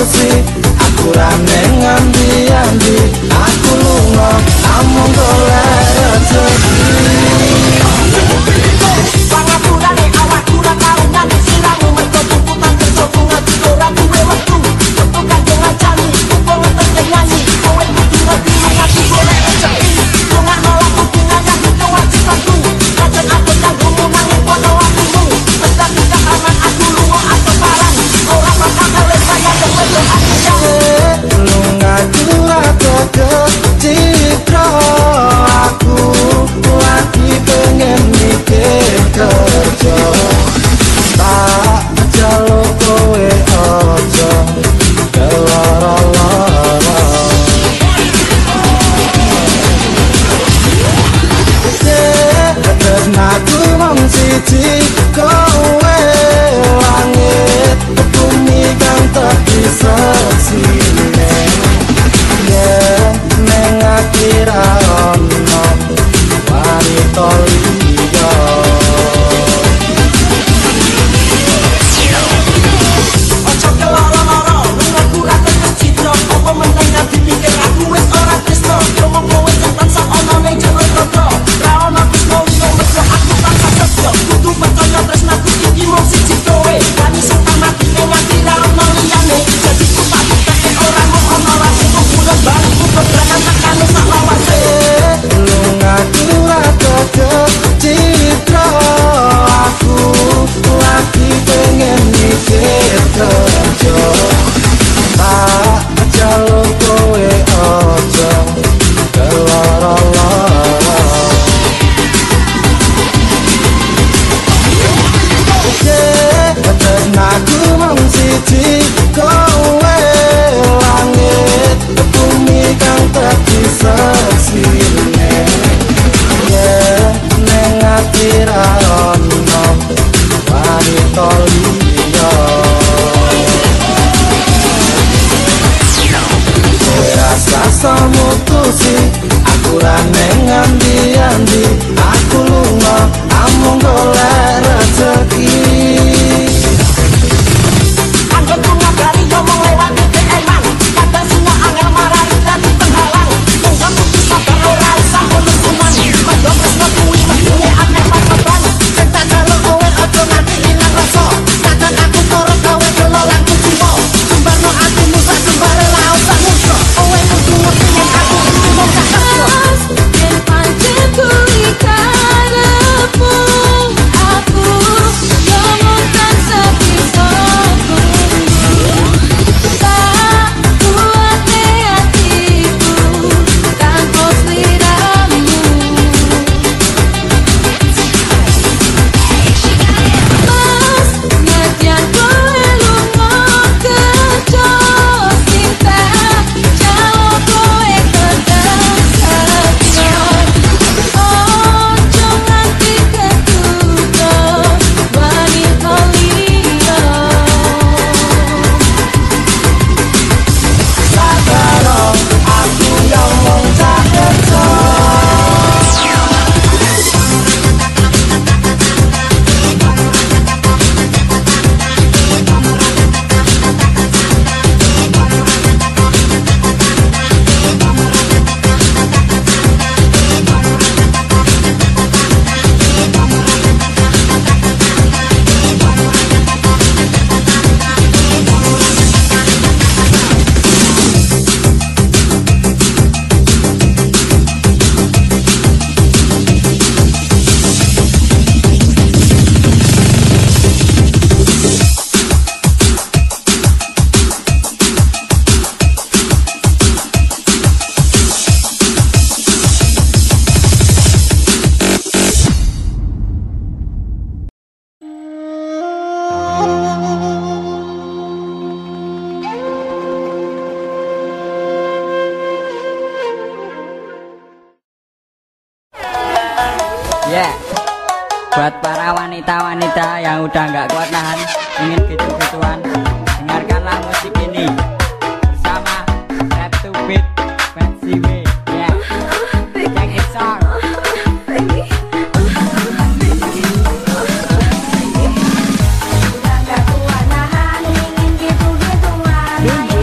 mutusi aku rame ngambi-ambi aku lunga amung golek rezeki pangapurane awak kurang karunan siramu mergo tuntutan kerja ngaji ora duwe wektu metu kanggo ngajani upo ngeteng nyanyi kowe kudu ngerti ngaji golek rezeki lunga nolak hubungan yang itu wajib aku kadang aku kanggo nanging podo atimu tetap bisa aman aku lunga atau parang ora bakal kale saya dewe aku lunga curhat ke citra aku lagi pengen mikir kerja tak jaluk kowe aja keloro-loro aku mong siji kowe langit bumi kang tak bisa sine neng akira ono wanita liya ojo keloro-loro lunga kurang terus citra apa meneh ngerti pikir aku wis ora tresno ngomong kowe tekan sak ono ning jero toko ra ono tresno liya mergo aku tanpa setyo kudu percaya tresnaku iki mung siji kowe kani sing mati ning ati ra ono liyane jadi ku tak bukti ora mau ono lagi ku bulan bali ku berangan tekane sak lawase lunga curhat ke citra aku lagi pengen mikir kerja tak jaluk kowe aja keloro-loro aku mong siji kowe langit bumi kang tak bisa sine neng ati ra ono wanita liya rasa mutusi aku ra ngambi-ambi aku lunga amung golek rezeki anggen ku ngabari ngomong lewat eman kadang singa angel marani dadi penghalang tunggu kudu sabar ora usah mulus-mulan mergo tresno kuwi mestine akeh pakeban sing tak jaluk kowe aja nganti ilang rasa kadang aku turut kowe kelo lan kuciwa sumbarno atimu sak sembare la usah musuh kowe kudu ngerti yen aku iki mung tak kerja yen pancen kuwi karepmu aku ngomong kan sebisa Buat para wanita-wanita yang udah nggak kuat nahan, ingin gitu-gituan, dengarkanlah musik ini bersama Rap to Beat Fancy Way. Yeah, check it out. Udah nggak kuat nahan, ingin gitu-gituan.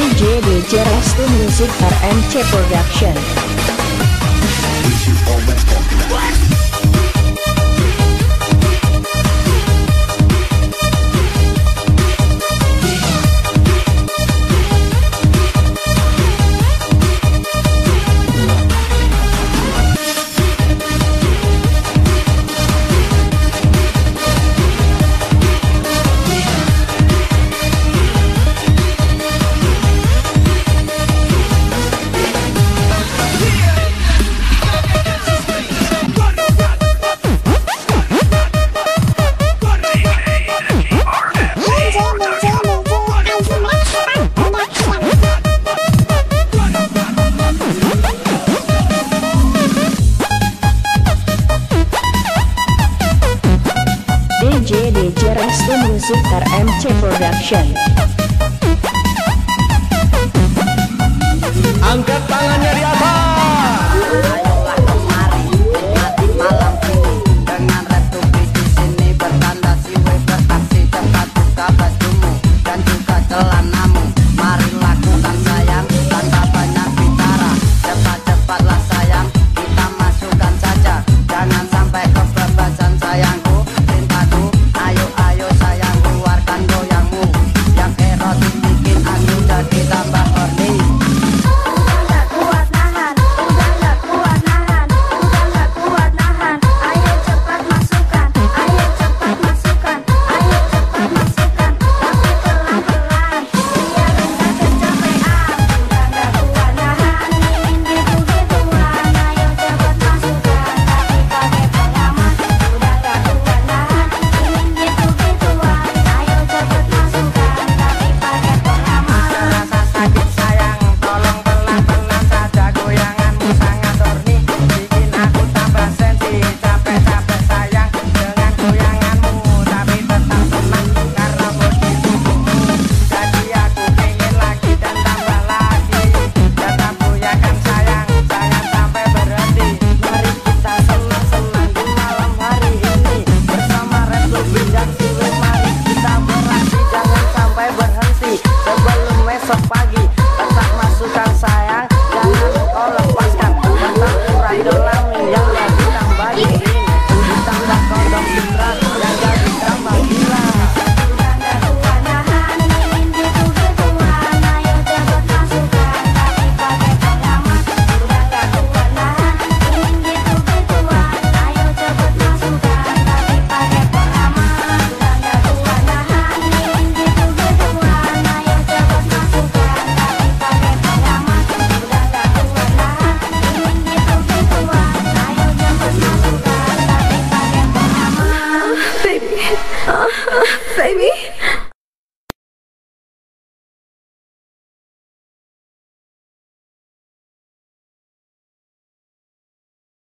DJ Restu Music RMC Production. DJ Restu Music RMC Production. Angkat tangannya di atas. Ayolah kemari, nikmati malam ini dengan Restu Beat di sini bertanda siwe beraksi cepat buka bajumu dan juga celanamu. Mari lakukan sayang tanpa banyak bicara. Cepat-cepatlah sayang, kita masukkan saja. Jangan sampai kebebasan sayangku, cintaku. Ayo ayo sayang keluarkan goyangmu yang erotis bikin aku jadi tambah horny. Sebelum esok pagi